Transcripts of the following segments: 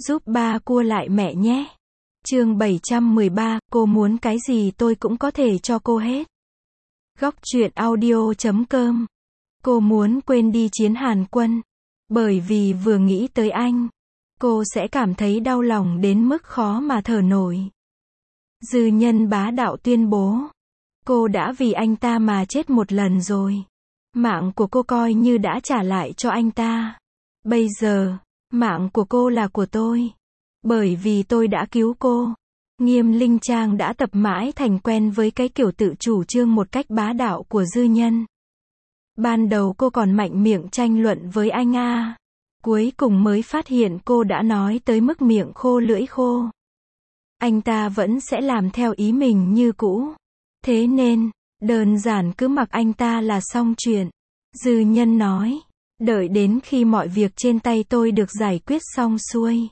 Giúp ba cua lại mẹ nhé. Chương 713, cô muốn cái gì tôi cũng có thể cho cô hết. Góc truyện audio.com. Cô muốn quên đi Chiến Hàn Quân. Bởi vì vừa nghĩ tới anh, cô sẽ cảm thấy đau lòng đến mức khó mà thở nổi. Dư Nhân bá đạo tuyên bố. Cô đã vì anh ta mà chết một lần rồi. Mạng của cô coi như đã trả lại cho anh ta. Bây giờ, mạng của cô là của tôi. Bởi vì tôi đã cứu cô. Nghiêm Linh Trang đã tập mãi thành quen với cái kiểu tự chủ trương một cách bá đạo của Dư Nhân. Ban đầu cô còn mạnh miệng tranh luận với anh a. Cuối cùng mới phát hiện cô đã nói tới mức miệng khô lưỡi khô. Anh ta vẫn sẽ làm theo ý mình như cũ. Thế nên, đơn giản cứ mặc anh ta là xong chuyện. Dư Nhân nói, đợi đến khi mọi việc trên tay tôi được giải quyết xong xuôi.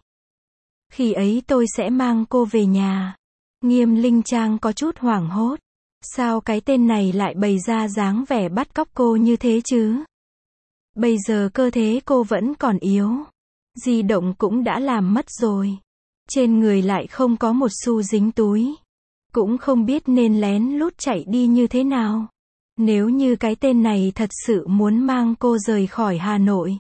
Khi ấy tôi sẽ mang cô về nhà. Nghiêm Linh Trang có chút hoảng hốt. Sao cái tên này lại bày ra dáng vẻ bắt cóc cô như thế chứ? Bây giờ cơ thể cô vẫn còn yếu. Di động cũng đã làm mất rồi. Trên người lại không có một xu dính túi. Cũng không biết nên lén lút chạy đi như thế nào. Nếu như cái tên này thật sự muốn mang cô rời khỏi Hà Nội.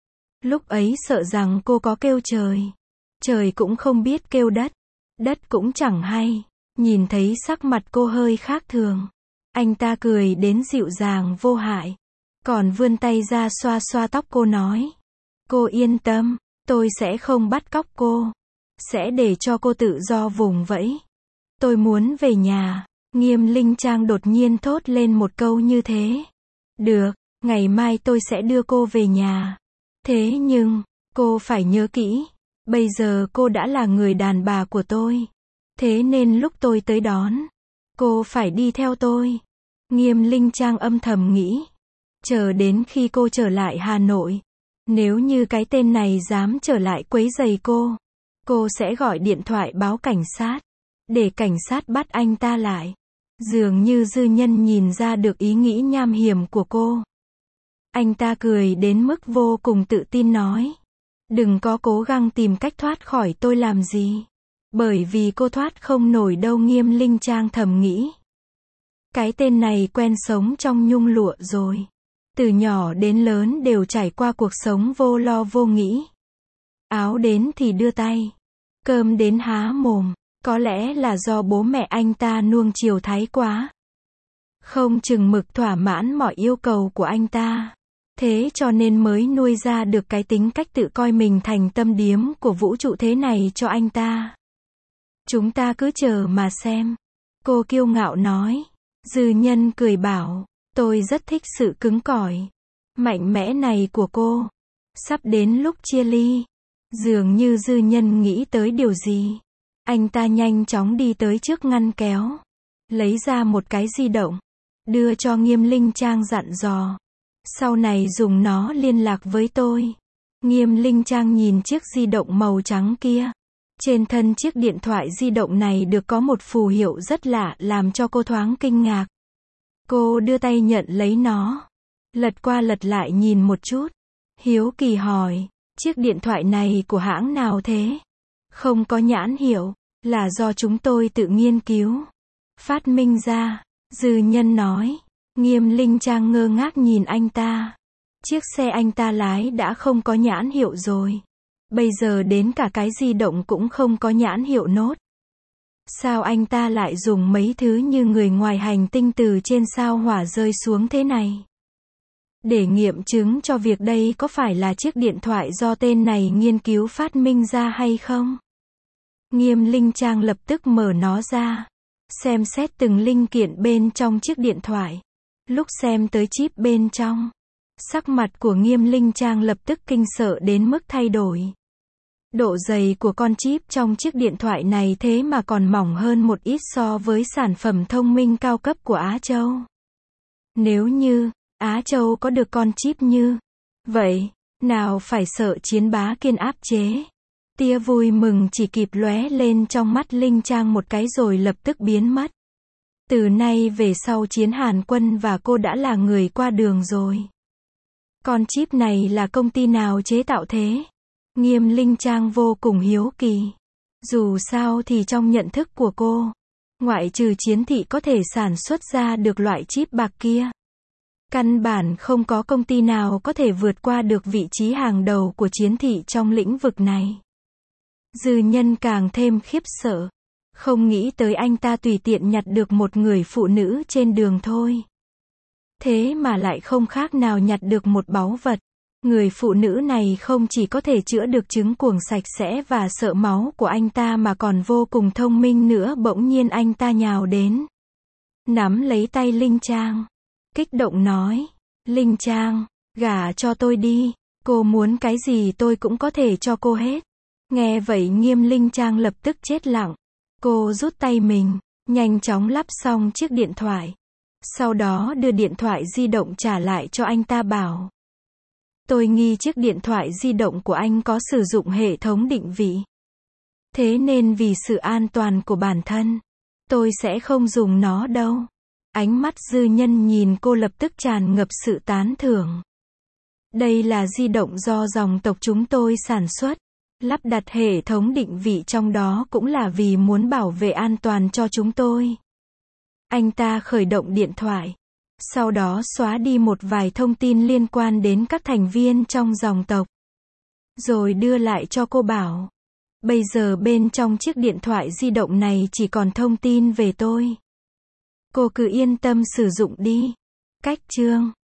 Lúc ấy sợ rằng cô có kêu trời. Trời cũng không biết kêu đất. Đất cũng chẳng hay. Nhìn thấy sắc mặt cô hơi khác thường. Anh ta cười đến dịu dàng vô hại. Còn vươn tay ra xoa xoa tóc cô nói. Cô yên tâm, tôi sẽ không bắt cóc cô. Sẽ để cho cô tự do vùng vẫy. Tôi muốn về nhà. Nghiêm Linh Trang đột nhiên thốt lên một câu như thế. Được, ngày mai tôi sẽ đưa cô về nhà. Thế nhưng, cô phải nhớ kỹ. Bây giờ cô đã là người đàn bà của tôi. Thế nên lúc tôi tới đón, cô phải đi theo tôi. Nghiêm Linh Trang âm thầm nghĩ. Chờ đến khi cô trở lại Hà Nội. Nếu như cái tên này dám trở lại quấy rầy cô sẽ gọi điện thoại báo cảnh sát. Để cảnh sát bắt anh ta lại. Dường như Dư Nhân nhìn ra được ý nghĩ nham hiểm của cô. Anh ta cười đến mức vô cùng tự tin nói. Đừng có cố gắng tìm cách thoát khỏi tôi làm gì. Bởi vì cô thoát không nổi đâu. Nghiêm Linh Trang thầm nghĩ. Cái tên này quen sống trong nhung lụa rồi. Từ nhỏ đến lớn đều trải qua cuộc sống vô lo vô nghĩ. Áo đến thì đưa tay. Cơm đến há mồm. Có lẽ là do bố mẹ anh ta nuông chiều thái quá. Không chừng mực thỏa mãn mọi yêu cầu của anh ta. Thế cho nên mới nuôi ra được cái tính cách tự coi mình thành tâm điếm của vũ trụ thế này cho anh ta. Chúng ta cứ chờ mà xem. Cô kiêu ngạo nói. Dư Nhân cười bảo. Tôi rất thích sự cứng cỏi, mạnh mẽ này của cô. Sắp đến lúc chia ly. Dường như Dư Nhân nghĩ tới điều gì. Anh ta nhanh chóng đi tới trước ngăn kéo. Lấy ra một cái di động. Đưa cho Nghiêm Linh Trang dặn dò. Sau này dùng nó liên lạc với tôi. Nghiêm Linh Trang nhìn chiếc di động màu trắng kia. Trên thân chiếc điện thoại di động này được có một phù hiệu rất lạ làm cho cô thoáng kinh ngạc. Cô đưa tay nhận lấy nó. Lật qua lật lại nhìn một chút. Hiếu kỳ hỏi. Chiếc điện thoại này của hãng nào thế? Không có nhãn hiệu. Là do chúng tôi tự nghiên cứu. Phát minh ra. Dư Nhân nói. Nghiêm Linh Trang ngơ ngác nhìn anh ta. Chiếc xe anh ta lái đã không có nhãn hiệu rồi. Bây giờ đến cả cái di động cũng không có nhãn hiệu nốt. Sao anh ta lại dùng mấy thứ như người ngoài hành tinh từ trên sao hỏa rơi xuống thế này? Để nghiệm chứng cho việc đây có phải là chiếc điện thoại do tên này nghiên cứu phát minh ra hay không? Nghiêm Linh Trang lập tức mở nó ra. Xem xét từng linh kiện bên trong chiếc điện thoại. Lúc xem tới chip bên trong. Sắc mặt của Nghiêm Linh Trang lập tức kinh sợ đến mức thay đổi. Độ dày của con chip trong chiếc điện thoại này thế mà còn mỏng hơn một ít so với sản phẩm thông minh cao cấp của Á Châu. Nếu như Á Châu có được con chip như vậy, nào phải sợ Chiến Bá Kiên áp chế. Tia vui mừng chỉ kịp lóe lên trong mắt Linh Trang một cái rồi lập tức biến mất. Từ nay về sau Chiến Hàn Quân và cô đã là người qua đường rồi. Con chip này là công ty nào chế tạo thế? Nghiêm Linh Trang vô cùng hiếu kỳ. Dù sao thì trong nhận thức của cô, ngoại trừ Chiến Thị có thể sản xuất ra được loại chip bạc kia, căn bản không có công ty nào có thể vượt qua được vị trí hàng đầu của Chiến Thị trong lĩnh vực này. Dư Nhân càng thêm khiếp sợ. Không nghĩ tới anh ta tùy tiện nhặt được một người phụ nữ trên đường thôi. Thế mà lại không khác nào nhặt được một báu vật. Người phụ nữ này không chỉ có thể chữa được chứng cuồng sạch sẽ và sợ máu của anh ta mà còn vô cùng thông minh nữa. Bỗng nhiên anh ta nhào đến, nắm lấy tay Linh Trang, kích động nói, Linh Trang, gả cho tôi đi, cô muốn cái gì tôi cũng có thể cho cô hết. Nghe vậy Nghiêm Linh Trang lập tức chết lặng. Cô rút tay mình, nhanh chóng lắp xong chiếc điện thoại. Sau đó đưa điện thoại di động trả lại cho anh ta bảo, tôi nghi chiếc điện thoại di động của anh có sử dụng hệ thống định vị. Thế nên vì sự an toàn của bản thân, tôi sẽ không dùng nó đâu. Ánh mắt Dư Nhân nhìn cô lập tức tràn ngập sự tán thưởng. Đây là di động do dòng tộc chúng tôi sản xuất. Lắp đặt hệ thống định vị trong đó cũng là vì muốn bảo vệ an toàn cho chúng tôi. Anh ta khởi động điện thoại, sau đó xóa đi một vài thông tin liên quan đến các thành viên trong dòng tộc. Rồi đưa lại cho cô bảo, bây giờ bên trong chiếc điện thoại di động này chỉ còn thông tin về tôi. Cô cứ yên tâm sử dụng đi. Cách chương